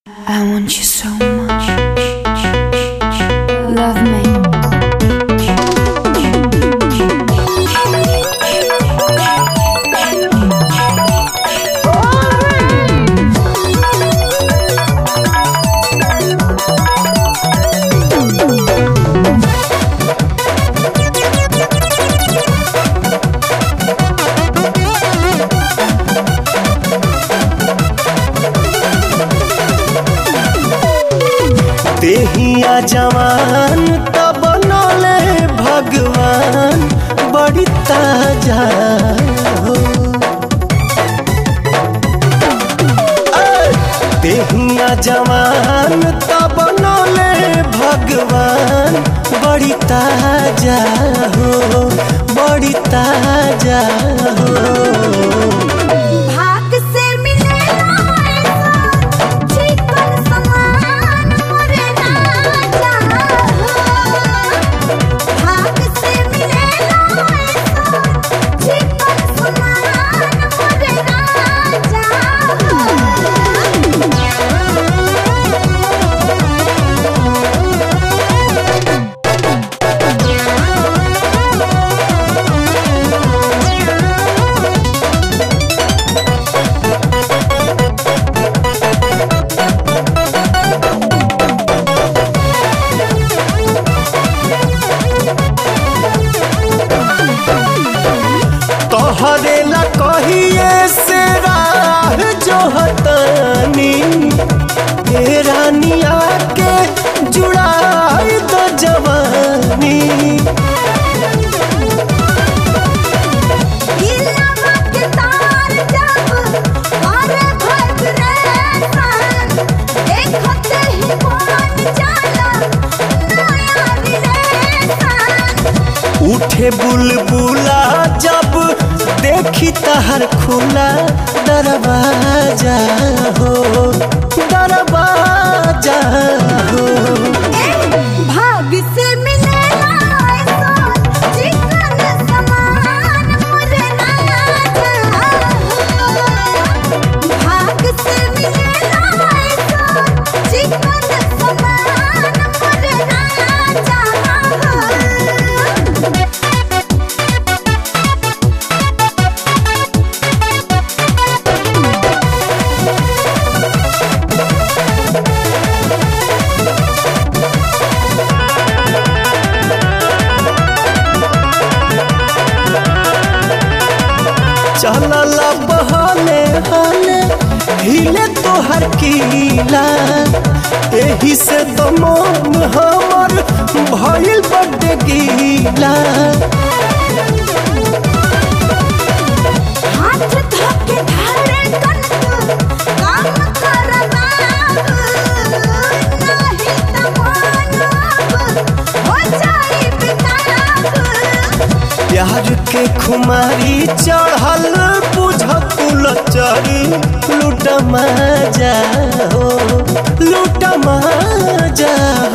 I want you so much. Love me. देहिया जवान तब बनले भगवान बड़ी ताजा हो। देहिया जवान तब बनले भगवान बड़ी ताजा हो, बड़ी ताजा हो। तोहरेला कहिए से राह जो हतानी हे रानिया के जुड़ाई तो जवानी। उठे बुलबुला जब देखी तहर खुला दरवाजा हो, दरवाजा हो। भाग से मिलेला ऐसा चिकन समान मोरे राजा हो। भाग से मिलेला ऐसा चिकन समान मोरे राजा हो। चलला बहाने हाने हिले तोहर कीला, एही से तो मन हमर भइल बड्डे गीला। हाथ धोके धारे कन काम करबा नहीं त मानब हो जाई बिताब। प्यार के खुमारी चढ़ल बुझकुल चरी लूट मजा हो, लूट मजा